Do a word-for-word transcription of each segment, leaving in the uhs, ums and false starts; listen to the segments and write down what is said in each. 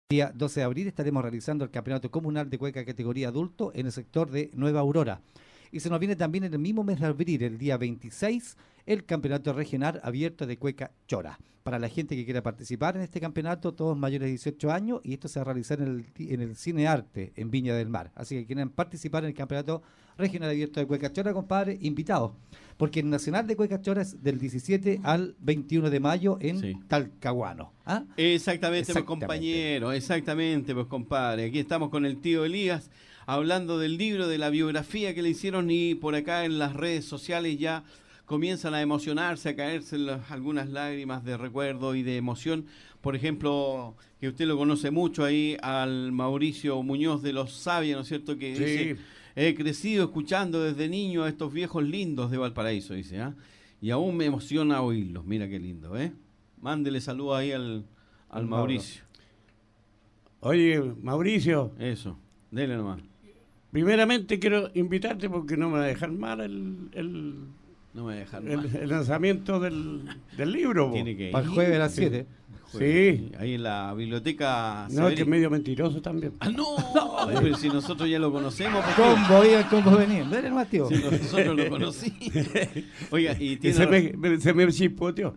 Día doce de abril estaremos realizando el Campeonato Comunal de Cueca categoría adulto en el sector de Nueva Aurora. Y se nos viene también en el mismo mes de abril, el día veintiséis, el Campeonato Regional Abierto de Cueca Chora. Para la gente que quiera participar en este campeonato, todos mayores de dieciocho años, y esto se va a realizar en el, en el Cine Arte, en Viña del Mar. Así que quieren participar en el Campeonato Regional Abierto de Cueca Chora, compadre, invitados. Porque el Nacional de Cueca Chora es del diecisiete al veintiuno de mayo en sí. Talcahuano. ¿Ah? Exactamente, pues compañero, exactamente, pues compadre. Aquí estamos con el tío Elías, hablando del libro, de la biografía que le hicieron, y por acá en las redes sociales ya comienzan a emocionarse, a caerse las, algunas lágrimas de recuerdo y de emoción. Por ejemplo, que usted lo conoce mucho ahí, al Mauricio Muñoz de Los Savia, ¿no es cierto? Que sí. Dice, he crecido escuchando desde niño a estos viejos lindos de Valparaíso, dice, ¿ah? Y aún me emociona oírlos, mira qué lindo, ¿eh? Mándele saludos ahí al, al Mauricio. Oye, Mauricio. Eso, dele nomás. Primeramente quiero invitarte porque no me va a dejar mal el... el no me va a dejar el, mal. el lanzamiento del, del libro. Tiene que ir. Para el jueves a las siete. Sí. Ahí en la biblioteca. No, es que es medio mentiroso también. ¡Ah, no! no. Pero si nosotros ya lo conocemos. ¿Cómo iba, cómo venía? Dale nomás, tío. Si nosotros lo conocimos. Oiga, y tiene. Se me, se me chispoteó.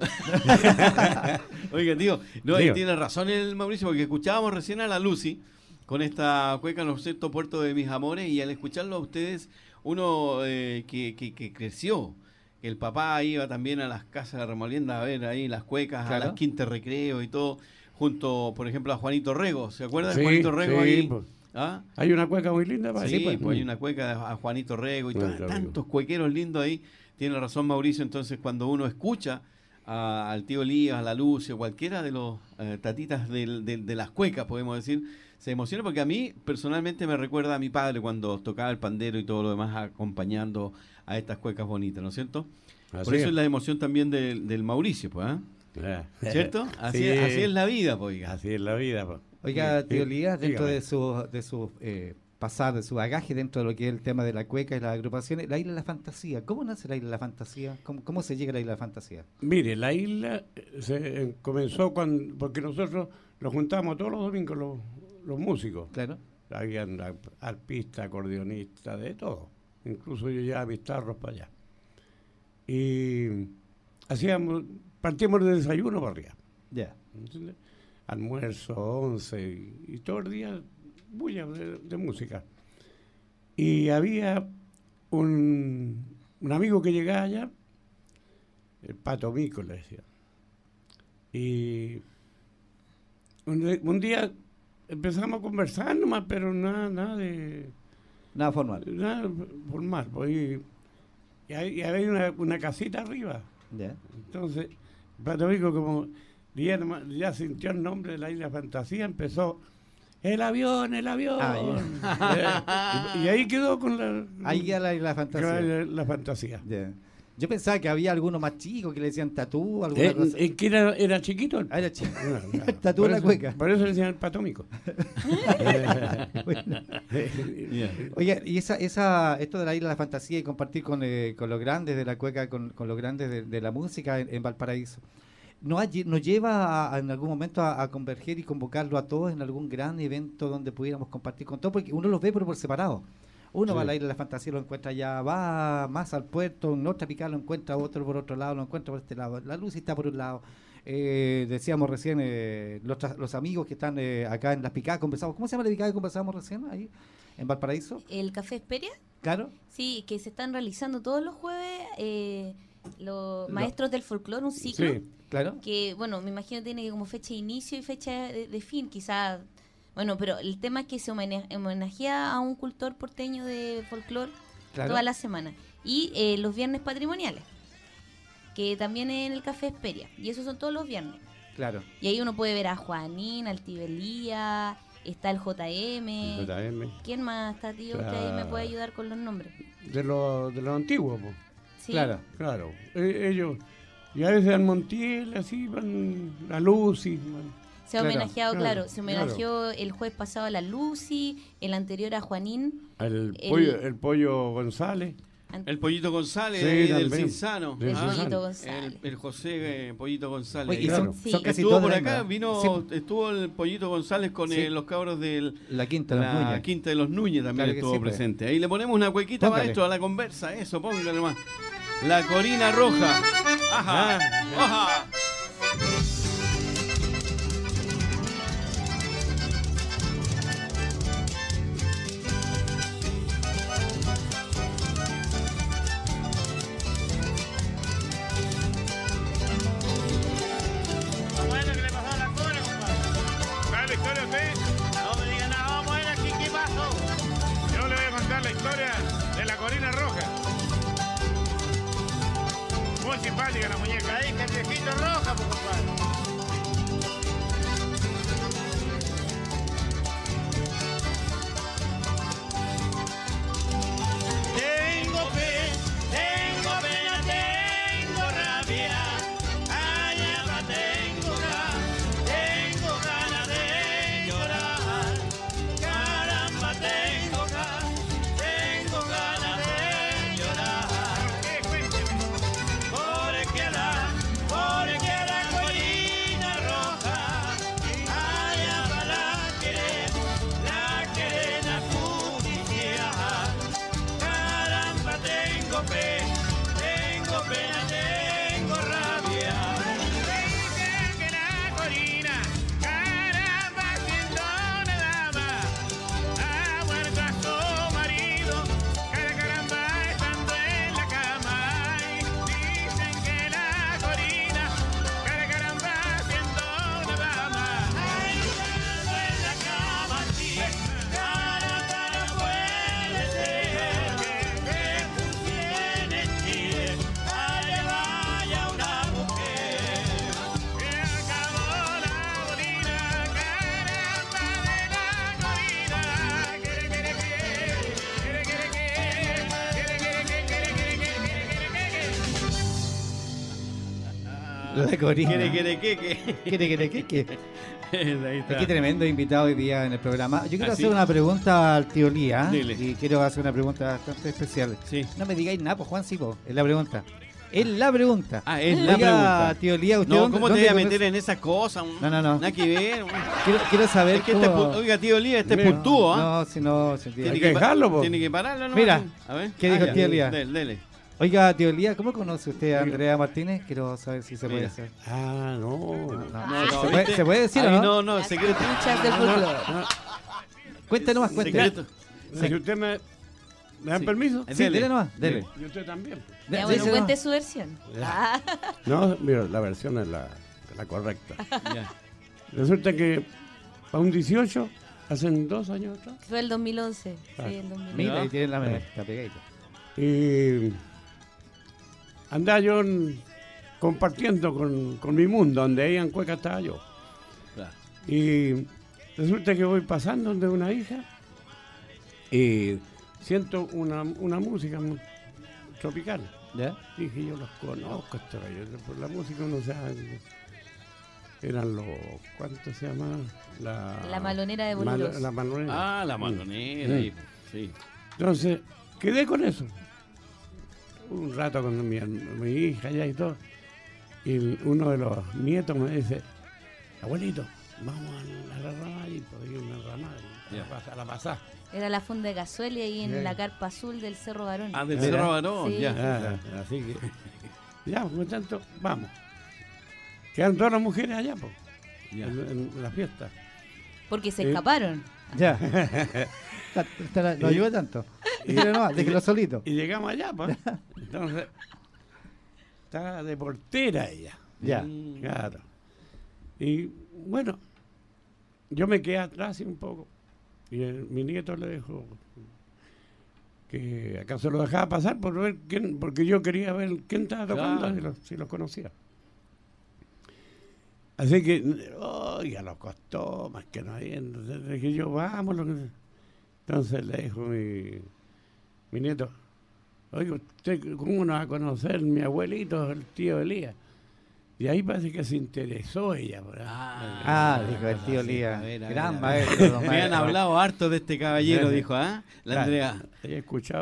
Oiga, tío, no, y tiene razón el Mauricio, porque escuchábamos recién a la Lucy con esta cueca, ¿no es cierto?, Puerto de mis amores, y al escucharlo a ustedes, uno eh, que, que, que creció. El papá iba también a las casas de remolienda a ver ahí las cuecas, claro, a las quintas recreo y todo, junto, por ejemplo, a Juanito Rego. ¿Se acuerdan de sí, Juanito Rego sí, ahí? Pues. ¿Ah? Hay una cueca muy linda para sí, ahí. Pues, pues hay una cueca a Juanito Rego y todo, tantos cuequeros lindos ahí. Tiene razón Mauricio, entonces cuando uno escucha a, al tío Elías, a la Lucia, cualquiera de los eh, tatitas de, de, de las cuecas, podemos decir, se emociona, porque a mí personalmente me recuerda a mi padre cuando tocaba el pandero y todo lo demás, acompañando a estas cuecas bonitas, ¿no es cierto? Así Por eso es. es la emoción también de, del Mauricio, pues, ¿eh? ¿Cierto? Así, sí. es, así es la vida, pues. Oiga. Así es la vida, pues. Oiga, tío Elías, dentro Dígame. de su, de su eh, pasado, de su bagaje, dentro de lo que es el tema de la cueca y las agrupaciones, la Isla de la Fantasía, ¿cómo nace la Isla de la Fantasía? ¿Cómo, cómo se llega a la Isla de la Fantasía? Mire, la isla se comenzó cuando, porque nosotros nos juntamos todos los domingos los, los músicos. Claro. Habían arpistas, acordeonistas, de todo. Incluso yo llevaba mis tarros para allá. Y hacíamos, partíamos de desayuno para arriba. Ya. Yeah. Almuerzo, once, y, y todo el día bulla de, de música. Y había un, un amigo que llegaba allá, el Pato Mico le decía. Y un, un día empezamos a conversar nomás, pero nada, nada de... Nada formal. Nada formal, pues... Y ahí había una, una casita arriba. Yeah. Entonces, Pato Mico, como ya, ya sintió el nombre de la Isla Fantasía, empezó, el avión, el avión. Ah, yeah. y, y ahí quedó con la... Ahí ya la Isla Fantasía. La, la fantasía. Yeah. Yo pensaba que había algunos más chicos que le decían tatú, alguna eh, cosa. ¿En que era, era chiquito? Ah, era chiquito. No, no. Tatú en la cueca. Por eso le decían el Pato Mico. Bueno. Yeah. Oye, y esa, esa, esto de la Isla de la Fantasía y compartir con, eh, con los grandes de la cueca, con, con los grandes de, de la música en, en Valparaíso, ¿nos, nos lleva a, a, en algún momento a, a converger y convocarlo a todos en algún gran evento donde pudiéramos compartir con todos? Porque uno los ve pero por separado. Uno sí. va a la Isla de la Fantasía, lo encuentra allá, va más al puerto, en otra picada lo encuentra otro por otro lado, lo encuentra por este lado. La luz está por un lado. Eh, decíamos recién, eh, los, los amigos que están eh, acá en las picadas, conversamos. ¿Cómo se llama la picada que conversábamos recién ahí en Valparaíso? ¿El Café Esperia? Claro. Sí, que se están realizando todos los jueves eh, los lo, maestros del folclore, un ciclo. Sí, claro. Que, bueno, me imagino tiene como fecha de inicio y fecha de, de fin, quizás. Bueno, pero el tema es que se homenajea a un cultor porteño de folclore claro. toda la semana. Y eh, los viernes patrimoniales, que también es en el Café Esperia. Y esos son todos los viernes. Claro. Y ahí uno puede ver a Juanín, al tío Elías, está el J M. El J M. ¿Quién más está, tío? Claro. Usted ahí me puede ayudar con los nombres. De los de lo antiguos, pues. Sí. Claro, claro. Eh, ellos, y a veces al Montiel, así, van a Lucy, van. Se ha claro, homenajeado, claro, claro, se homenajeó claro. el jueves pasado a la Lucy, el anterior a Juanín. El, el pollo, el pollo González. El Pollito González, sí, de, también. del Cinzano. El ¿Ah? Pollito González. El, el José eh, Pollito González. Oye, y claro. son, Sí. son casi Estuvo todos por de acá, la- vino, sí, estuvo el Pollito González con Sí. eh, los cabros de la Quinta de los la Núñez. Quinta de los Núñez también Claro que estuvo sí, pues. presente. Ahí le ponemos una cuequita, Póngale. maestro, a la conversa, eso, póngale más. La Corina Roja. Ajá. Ajá. Bueno, ¿qué le pasó a la Cora, compadre? ¿Sabe la historia usted? No me diga nada, vamos a ver aquí qué pasó. Yo le voy a contar la historia de la Corina Roja. Muy simpática la muñeca. Ahí, que el viejito roja, pues, compadre. Tengo fe, tengo pena, tengo rabia. Allá va, tengo ganas, tengo ganas de llorar. Caramba, tengo ganas, tengo ganas de llorar. Porque la, porque la Corina Roja, allá va la querer, la querena judicial. Caramba, tengo fe, tengo pena, tengo rabia. Dicen que la Corina, caramba, siendo una dama, ha muerto a su marido, cara, caramba, estando en la cama. Y dicen que la Corina, cara, caramba, siendo una dama, ay, estando en la cama, sí, caramba, no puede ser que pusieran en Chile, allá vaya una mujer. Se acabó la Corina, caramba de la Corina. Quiere, quiere, quiere, quiere, quiere, quiere, quiere, quiere, quiere, quiere, quiere, La Corina. Quiere, quiere, que, que. Quiere, quiere, que, que. Ahí está. Qué tremendo invitado hoy día en el programa. Yo quiero ¿Ah, hacer sí? una pregunta al tío Lía. Dile. Y quiero hacer una pregunta bastante especial. Sí. No me digáis nada, pues Juan, sí, po, es la pregunta. Es la pregunta. Ah, es la Oiga, pregunta. tío Lía, ¿usted No, dónde- ¿cómo te dónde voy a conoce- meter en esas cosas? No, no, no. Nada que ver. Quiero, quiero saber Es que este, cómo- pu- oiga, tío Lía, este es Mira. puntúo, ¿ah? No, si no, si Tiene Hay que, que pa- dejarlo, po. Tiene que pararlo, ¿no? Mira, A ver. ¿qué dijo Ah, el tío ya. Lía? Dele, dele. Oiga, tío Lía, ¿cómo conoce usted a Andrea Martínez? Quiero saber si se puede Mira. hacer. Ah, no. No, No, no, ¿Se, puede, ¿viste? se puede decir o Ahí no? no, no, Las secreto. luchas del folclore. Cuente nomás, cuente. Secreto. Si usted me, ¿me dan Sí. permiso? Sí, dele nomás, dele. Y usted también. De- Ya, bueno, dele cuente nomás. su versión. Ya. Ah, No, mira, la versión es la, la correcta. Ya. Resulta que para un dieciocho, hacen dos años atrás, fue el dos mil once. Ah. Sí, el dos mil once. Mira, Ya. ahí tiene la me- está pegadita. y andaba yo en- compartiendo con, con mi mundo, donde ahí en Cueca estaba yo. Claro. Y resulta que voy pasando donde una hija y siento una, una música mu- tropical. ¿Ya? Dije, yo los conozco, estos gallos. Por la música uno sabe. Eran los. ¿Cuánto se llama? La, La Malonera de Mal- Boluros. la malonera. Ah, la malonera. Mm. ahí, sí. Entonces, quedé con eso. Un rato con mi, mi hija allá y todo. Y el- uno de los nietos me dice, abuelito, vamos a la ramada y por ahí una ramada. A la Ya. pas- a la pasada. Era la funda de Cazuela ahí en Sí. la carpa azul del Cerro Barón. Ah, del Mira. Cerro Barón, Sí. ya. Ah, así que, ya, por tanto, vamos. Quedan todas las mujeres allá, pues, Ya. en, en la fiesta. Porque se Eh. escaparon. Ya. Está- está- no ayuda tanto. Déjelo nomás, déjelo solito. Y llegamos allá, pues. Entonces, está de portera ella. Ya. Mm. Claro. Y bueno, yo me quedé atrás un poco. Y el- mi nieto le dijo que acaso lo dejaba pasar por ver quién, porque yo quería ver quién estaba tocando, Claro. si, lo, si lo conocía. Así que, oiga, lo costó más que nadie. Entonces dije yo, vamos. Lo que... Entonces le dijo mi, mi nieto, oiga, ¿usted cómo no va a conocer mi abuelito, el tío Elías? Y ahí parece que se interesó ella. por ahí. Ah, dijo el tío sí, Lía. a ver, a Gran ver, a ver. maestro. don Me han maestro. hablado harto de este caballero, dijo, ¿ah? La Claro, Andrea. He escuchado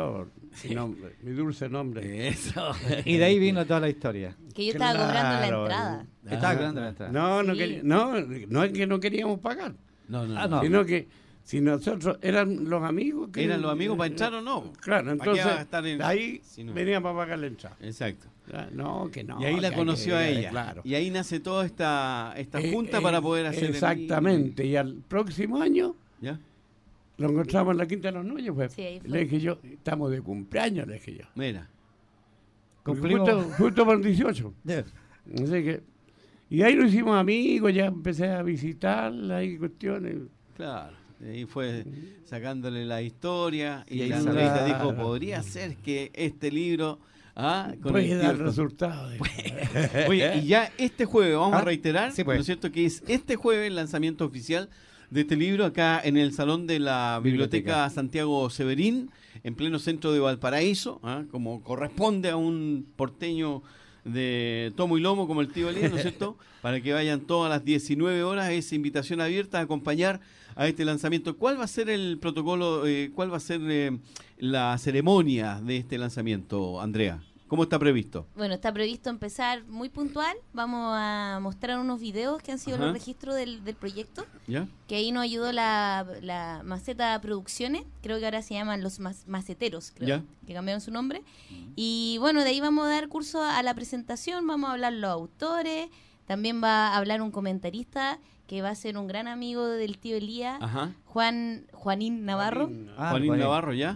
mi, nombre, mi dulce nombre. Eso. Y de ahí vino toda la historia. Que yo estaba Claro, cobrando la entrada. eh, Estaba cobrando la entrada. No, no, Sí. quería- no, no es que no queríamos pagar, No, no, Ah, no. no. sino que si nosotros eran los amigos que ¿Eran los amigos para entrar o no? Claro, ¿Para qué entonces va a estar en- ahí si no? veníamos a pagar la entrada. Exacto. Ah, No, que no. Y ahí que la hay conoció que- a ella. Claro. Y ahí nace toda esta, esta Eh, junta eh, para poder hacer el Exactamente. Y al próximo año ¿Ya? lo encontramos en la Quinta de los Núñez. Pues. Sí, ahí fue. Le dije yo, estamos de cumpleaños, le dije yo. Mira. Porque Cumplimos- Justo, justo por dieciocho. Ya. Así que, y ahí lo hicimos amigos, ya empecé a visitar, hay cuestiones. Claro. Ahí fue sacándole la historia y, Y ahí la salió. revista dijo, Claro. podría ser que este libro... Ah, con Puede el dar tío- resultados. Oye, y ya este jueves, vamos a Ah, reiterar, sí, pues. ¿no es cierto? Que es este jueves el lanzamiento oficial de este libro acá en el Salón de la Biblioteca, Biblioteca. Santiago Severín, en pleno centro de Valparaíso, ¿ah? Como corresponde a un porteño de tomo y lomo como el tío Elías, ¿no es cierto? Para que vayan todas las diecinueve horas, esa invitación abierta a acompañar a este lanzamiento. ¿Cuál va a ser el protocolo, eh, cuál va a ser eh, la ceremonia de este lanzamiento, Andrea? ¿Cómo está previsto? Bueno, está previsto empezar muy puntual. Vamos a mostrar unos videos que han sido Ajá. los registros del, del proyecto. ¿Ya? Que ahí nos ayudó la, la Maceta Producciones. Creo que ahora se llaman los mas- Maceteros, creo. Ya. Que cambiaron su nombre. Y bueno, de ahí vamos a dar curso a la presentación. Vamos a hablar los autores. También va a hablar un comentarista que va a ser un gran amigo del tío Elías, Ajá. Juan Juanín Navarro. Ah, Juanín Juanín. Navarro, ¿ya?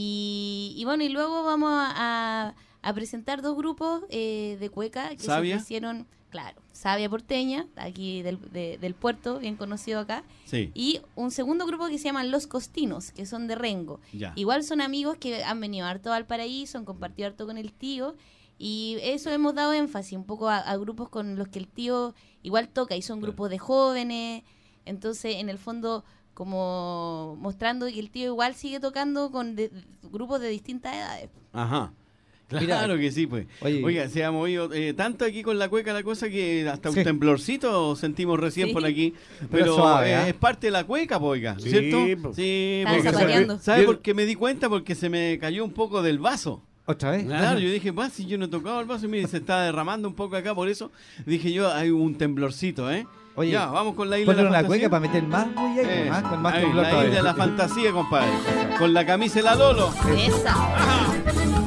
Y, y bueno, y luego vamos a, a presentar dos grupos eh, de cueca que ¿Sabia? se ofrecieron, claro, Sabia Porteña, aquí del, de- del puerto, bien conocido acá, Sí. y un segundo grupo que se llaman Los Costinos, que son de Rengo. Ya. Igual son amigos que han venido harto al paraíso, han compartido harto con el tío, y eso hemos dado énfasis un poco a, a grupos con los que el tío igual toca, y son Claro. grupos de jóvenes, entonces en el fondo como mostrando que el tío igual sigue tocando con de- grupos de distintas edades. Ajá. Mira, Claro que sí, pues. oye. Oiga, se ha movido eh, tanto aquí con la cueca la cosa que hasta un Sí. temblorcito sentimos recién Sí. por aquí. Pero Pero, suave, eh, ¿ah? es parte de la cueca, pues, oiga, Sí, ¿cierto? pues. Sí, Están porque zapateando. ¿sabe Yo- por qué me di cuenta? Porque se me cayó un poco del vaso. ¿Otra vez? Claro, yo dije, más si yo no he tocado el vaso, mire, se está derramando un poco acá, por eso dije yo, hay un temblorcito, ¿eh? Oye, ya, vamos con la isla de Ponle la una cueca fantasía. para meter más bulla y Eh, más, con más ahí, temblor la todavía. isla de la fantasía, compadre. Con la camisa de la Lolo. Esa.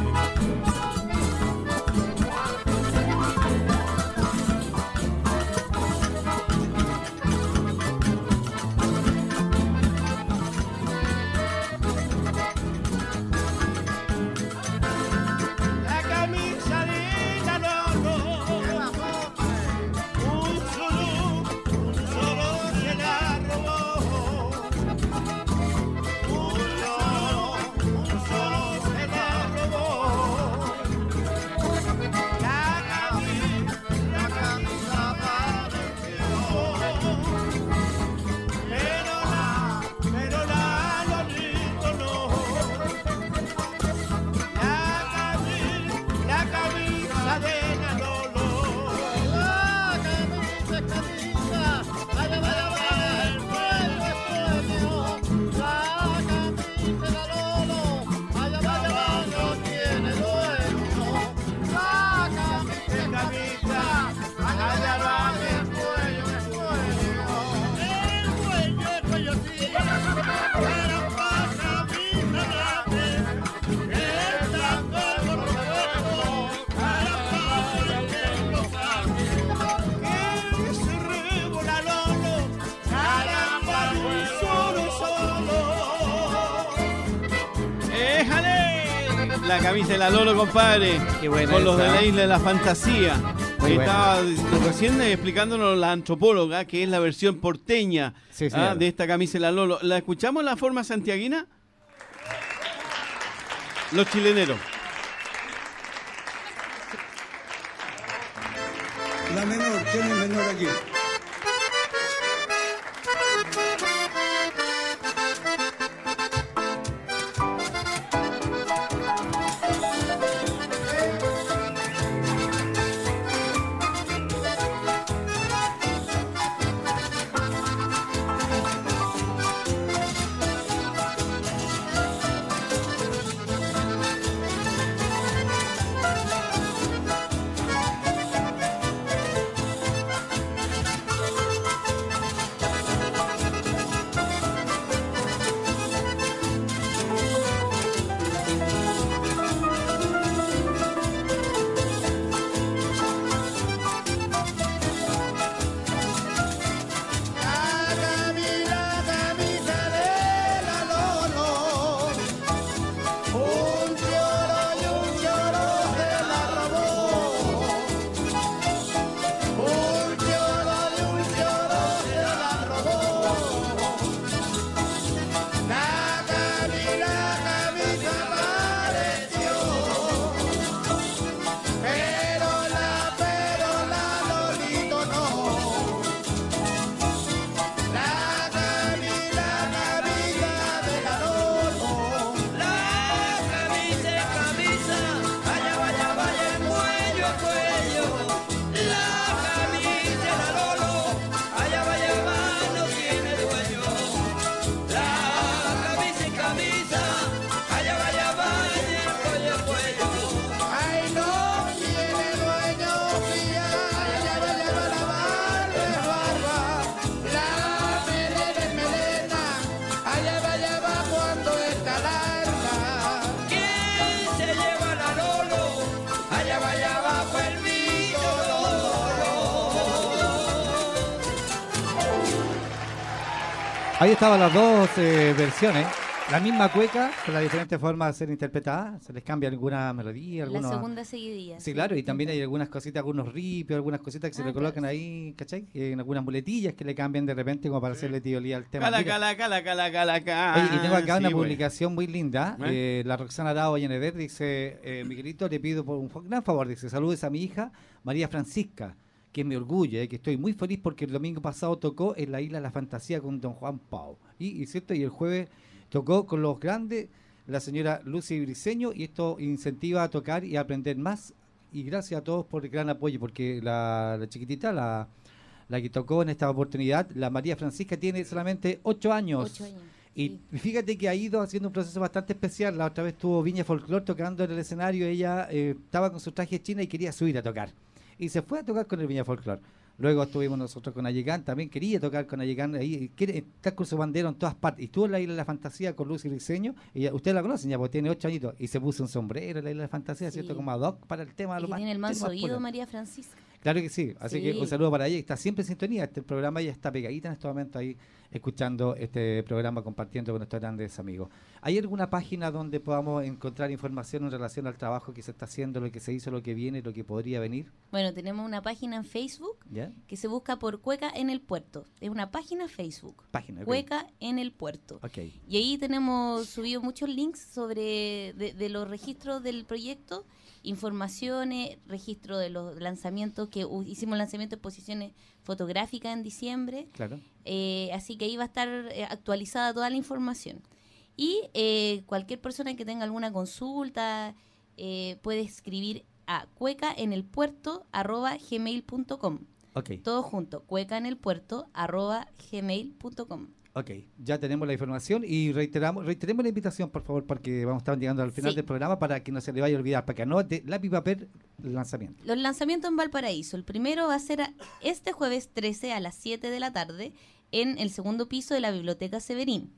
La camisa de la Lolo, un solo, un solo se la robó. Un solo, un solo se la robó. La camisa, la camisa apareció. Pero la, pero la Lolito no. La camisa, la camisa de la Lolo. La camisa, camisa, vaya, vaya, vaya, el pueblo es pueblo. La camisa de la Lolo, vaya, vaya, vaya, tiene dueño. La camisa, camisa, vaya, vaya, vaya, el cuello es cuello. El cuello es cuello, sí. Para pasar camisa grande. Entrando al corredor, para pasar en los años, que se rebola Lolo, caramba, un solo, solo. ¡Éjale! La camisa de la Lolo, compadre. Qué buena Con los de esa, la ¿eh? isla de la fantasía. Muy buena. Estaba recién explicándonos la antropóloga, que es la versión porteña Sí, ah, señora. de esta camisa de la Lolo. ¿La escuchamos en la forma santiaguina? Los chileneros. La menor, ¿quién es menor aquí? Ahí estaban las dos eh, versiones. La misma cueca, con las diferentes formas de ser interpretada. Se les cambia alguna melodía. Algunos... La segunda seguidilla. Sí, sí, claro, y también hay algunas cositas, algunos ripios, algunas cositas que ah, se le colocan claro. ahí, ¿cachai? En algunas muletillas que le cambian de repente como para sí. hacerle teolía al tema. Cala, cala, cala, cala, cala, cala. Y tengo acá sí, una wey. publicación muy linda. ¿Eh? Eh, la Roxana Arao Yeneder dice, eh, Miguelito, le pido por un gran favor, dice, saludes a mi hija María Francisca, que me orgulla, eh, que estoy muy feliz porque el domingo pasado tocó en la Isla La Fantasía con don Juan Pau. Y, y cierto, y el jueves tocó con los grandes la señora Lucy Briceño, y esto incentiva a tocar y a aprender más. Y gracias a todos por el gran apoyo, porque la, la chiquitita, la, la que tocó en esta oportunidad, la María Francisca, tiene solamente ocho años. Ocho años. Y sí. fíjate que ha ido haciendo un proceso bastante especial. La otra vez tuvo Viña Folklore tocando en el escenario. Ella eh, estaba con su traje china y quería subir a tocar. Y se fue a tocar con el Viña Folklore. Luego estuvimos nosotros con Ayegán, también quería tocar con Ayegán, ahí quiere estar con su bandera en todas partes. Y estuvo en la Isla de la Fantasía con Lucy Briceño, y ustedes la conocen ya, porque tiene ocho añitos, y se puso un sombrero en la Isla de la Fantasía, sí. ¿cierto? Como ad hoc para el tema de los más. Tiene el manso oído, María Francisca. Claro que sí, así sí. que un saludo para ella, está siempre en sintonía, este programa ella está pegadita en este momento ahí, escuchando este programa, compartiendo con nuestros grandes amigos. ¿Hay alguna página donde podamos encontrar información en relación al trabajo que se está haciendo, lo que se hizo, lo que viene, lo que podría venir? Bueno, tenemos una página en Facebook ¿Ya? que se busca por Cueca en el Puerto. Es una página Facebook. Página, okay. Cueca en el Puerto. Okay. Y ahí tenemos subido muchos links sobre de, de los registros del proyecto, informaciones, registro de los lanzamientos, que uh, hicimos lanzamiento de exposiciones fotográficas en diciembre. Claro. Eh, así que ahí va a estar eh, actualizada toda la información. Y eh, cualquier persona que tenga alguna consulta eh, puede escribir a cuecaenelpuerto arroba gmail punto com. Okay. Todo junto, cuecaenelpuerto arroba gmail punto com. Ok, ya tenemos la información y reiteramos reiteremos la invitación, por favor, porque vamos a estar llegando al final sí. del programa para que no se le vaya a olvidar, para que anote lápiz y papel el lanzamiento. Los lanzamientos en Valparaíso. El primero va a ser a este jueves trece a las siete de la tarde en el segundo piso de la Biblioteca Severín.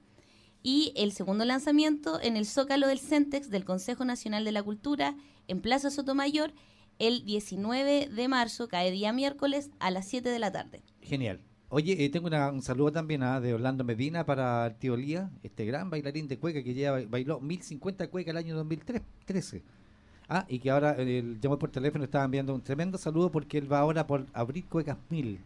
Y el segundo lanzamiento en el Zócalo del Centex del Consejo Nacional de la Cultura en Plaza Sotomayor el diecinueve de marzo, cae día miércoles, a las siete de la tarde. Genial. Oye, eh, tengo una, un saludo también ¿ah? de Orlando Medina para el tío Lía, este gran bailarín de cueca que ya bailó mil cincuenta cueca el año dos mil trece. Ah, y que ahora eh, llamó por teléfono, estaba enviando un tremendo saludo porque él va ahora por abrir cuecas mil.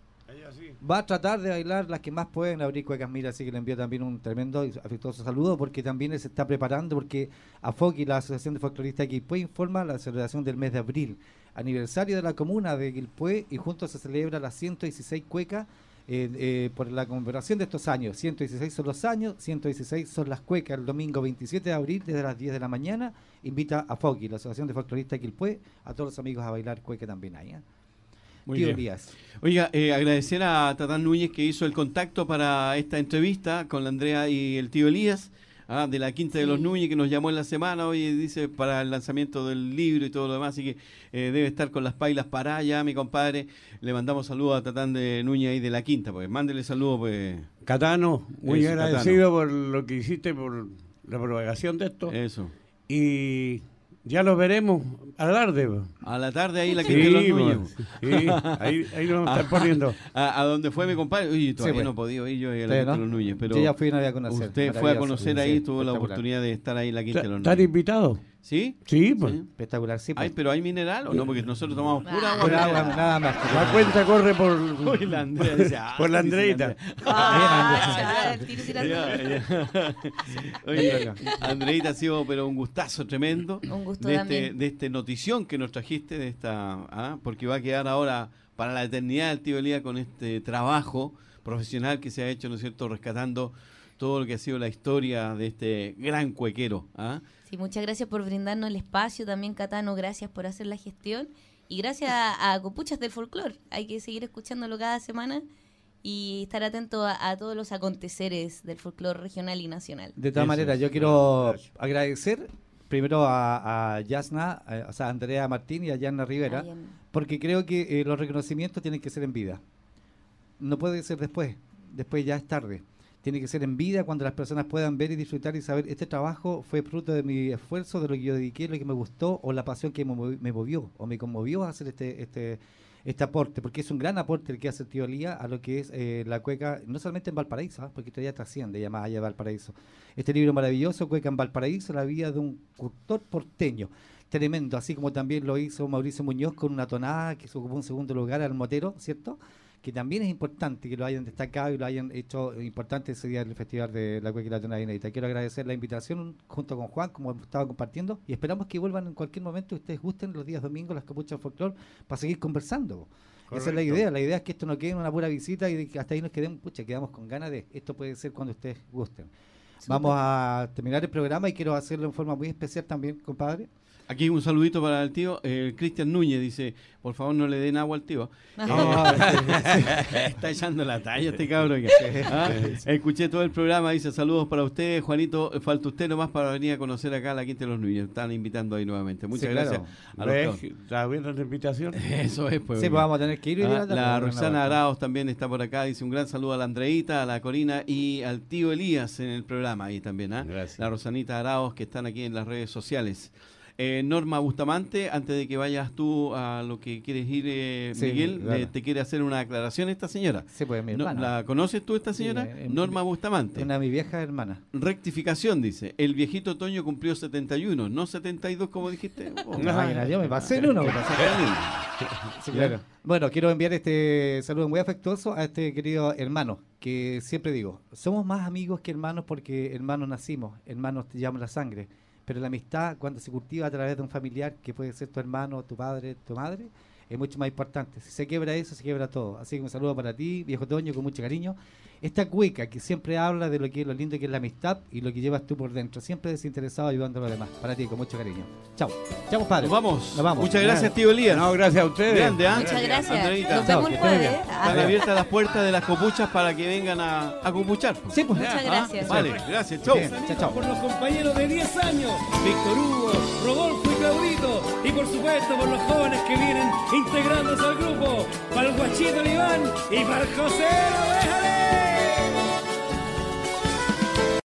Sí. Va a tratar de bailar las que más pueden abrir cuecas mil, así que le envío también un tremendo y afectuoso saludo porque también él se está preparando porque AFOCI, la Asociación de Folcloristas de Quilpué, informa la celebración del mes de abril, aniversario de la comuna de Quilpué, y juntos se celebra las ciento dieciséis cuecas eh, eh, por la conmemoración de estos años. ciento dieciséis son los años, ciento dieciséis son las cuecas. El domingo veintisiete de abril desde las diez de la mañana invita a AFOCI, la Asociación de Folcloristas de Quilpué, a todos los amigos a bailar cueca también ahí, ¿eh? Muy Tío bien. Díaz. Oiga, eh, agradecer a Tatán Núñez que hizo el contacto para esta entrevista con la Andrea y el tío Elías, ah, de la Quinta sí. de los Núñez, que nos llamó en la semana hoy, dice, para el lanzamiento del libro y todo lo demás, así que eh, debe estar con las pailas para allá, mi compadre. Le mandamos saludos a Tatán de Núñez ahí de la Quinta, pues mándele saludos, pues. Catano, muy Eso, agradecido Catano. por lo que hiciste, por la propagación de esto. Eso. Y ya lo veremos a la tarde. A la tarde ahí la Sí, Quinta de los pues, Núñez. sí, ahí, ahí lo vamos a estar poniendo. A, a donde fue mi compadre. Oye, todavía Sí, pues. no he podido ir yo ahí a la Sí, Quinta ¿no? de los Núñez, pero Yo ya fui una vez a conocer. usted fue a Maravilloso. conocer Sí, ahí, sí, tuvo la espectacular. oportunidad de estar ahí en la Quinta de los ¿Están Núñez. invitados? ¿Sí? Sí, pues. Sí. Espectacular, sí. Pues. Ay, pero ¿hay mineral o no? Porque nosotros tomamos pura agua. Pura mineral. agua, nada más. La cuenta corre por, Uy, la Andrea dice, ah, por la dice Andreita. Ah, el tiro tirando. Ya, ya. Oye, Andreita, ha sido pero un gustazo tremendo Un gusto de también. este, de este notición que nos trajiste, de esta, ah, porque va a quedar ahora para la eternidad el tío Elías con este trabajo profesional que se ha hecho, ¿no es cierto?, rescatando todo lo que ha sido la historia de este gran cuequero. ¿Ah? Sí, muchas gracias por brindarnos el espacio también, Catano, gracias por hacer la gestión y gracias a, a Copuchas del Folclor. Hay que seguir escuchándolo cada semana y estar atento a, a todos los aconteceres del folclore regional y nacional. De todas Eso maneras, es. yo quiero Gracias. agradecer primero a, a Yasna, eh, o sea, a Andrea Martín y a Yasna Rivera, Ahí en- porque creo que eh, los reconocimientos tienen que ser en vida. No puede ser después, después ya es tarde. Tiene que ser en vida cuando las personas puedan ver y disfrutar y saber, este trabajo fue fruto de mi esfuerzo, de lo que yo dediqué, lo que me gustó, o la pasión que me movi- me movió o me conmovió a hacer este este este aporte, porque es un gran aporte el que hace el tío Elías a lo que es eh, la cueca, no solamente en Valparaíso, ¿eh? porque todavía trasciende ya más allá de Valparaíso. Este libro maravilloso, Cueca en Valparaíso, la vida de un cultor porteño. Tremendo, así como también lo hizo Mauricio Muñoz con una tonada que se ocupó un segundo lugar al Motero, ¿cierto? Que también es importante que lo hayan destacado y lo hayan hecho importante ese día del Festival de la Cueca y la Tonada Inédita. Quiero agradecer la invitación junto con Juan, como hemos estado compartiendo, y esperamos que vuelvan en cualquier momento, ustedes gusten los días domingos, las capuchas del folclore, para seguir conversando. Correcto. Esa es la idea, la idea es que esto no quede en una pura visita y que hasta ahí nos quedemos, pucha, quedamos con ganas de, esto puede ser cuando ustedes gusten. Super. Vamos a terminar el programa y quiero hacerlo en forma muy especial también, compadre. Aquí un saludito para el tío. Eh, Cristian Núñez dice, por favor no le den agua al tío. No, eh, está echando la talla este cabrón. ¿Ah? Escuché todo el programa, dice saludos para ustedes. Juanito, falta usted nomás para venir a conocer acá a la Quinta de los Núñez. Están invitando ahí nuevamente. Muchas sí, gracias. Claro. ¿Está viendo la invitación? Eso es. Pues, sí, pues vamos a tener que ir. Ah, la Roxana Araos también está por acá. Dice un gran saludo a la Andreita, a la Corina y al tío Elías en el programa ahí también. ¿ah? La Rosanita Araos que están aquí en las redes sociales. Eh, Norma Bustamante, antes de que vayas tú a lo que quieres ir, eh, sí, Miguel, claro. eh, te quiere hacer una aclaración esta señora. Sí, pues mi hermana. No, ¿la conoces tú esta señora? Sí, eh, Norma Bustamante. Una de mi vieja hermana. Rectificación, dice. El viejito Toño cumplió setenta y uno, no setenta y dos como dijiste. Oh, no, no, yo me pasé en uno. Me pasé en uno. Sí, claro. Bueno, quiero enviar este saludo muy afectuoso a este querido hermano, que siempre digo, somos más amigos que hermanos porque hermanos nacimos, hermanos te llaman la sangre. Pero la amistad, cuando se cultiva a través de un familiar, que puede ser tu hermano, tu padre, tu madre, es mucho más importante. Si se quiebra eso, se quiebra todo. Así que un saludo para ti, viejo Toño, con mucho cariño. Esta cueca que siempre habla de lo que es lo lindo que es la amistad y lo que llevas tú por dentro. Siempre desinteresado ayudando a los demás. Para ti, con mucho cariño. Chao. Chao, padre. Nos vamos. Nos vamos. Muchas gracias, tío Elías. No, gracias a ustedes. Grande, ¿eh? Muchas gracias. Andreita. Nos vemos el jueves. Están abiertas las puertas de las copuchas para que vengan a, a copuchar. Sí, pues. Muchas gracias. ¿Ah? Vale, gracias. Chau. Chao, chao. Por los compañeros de diez años, Víctor Hugo, Rodolfo y Claudito. Y por supuesto por los jóvenes que vienen integrándose al grupo. Para el Guachito Iván y para el José Ovejale.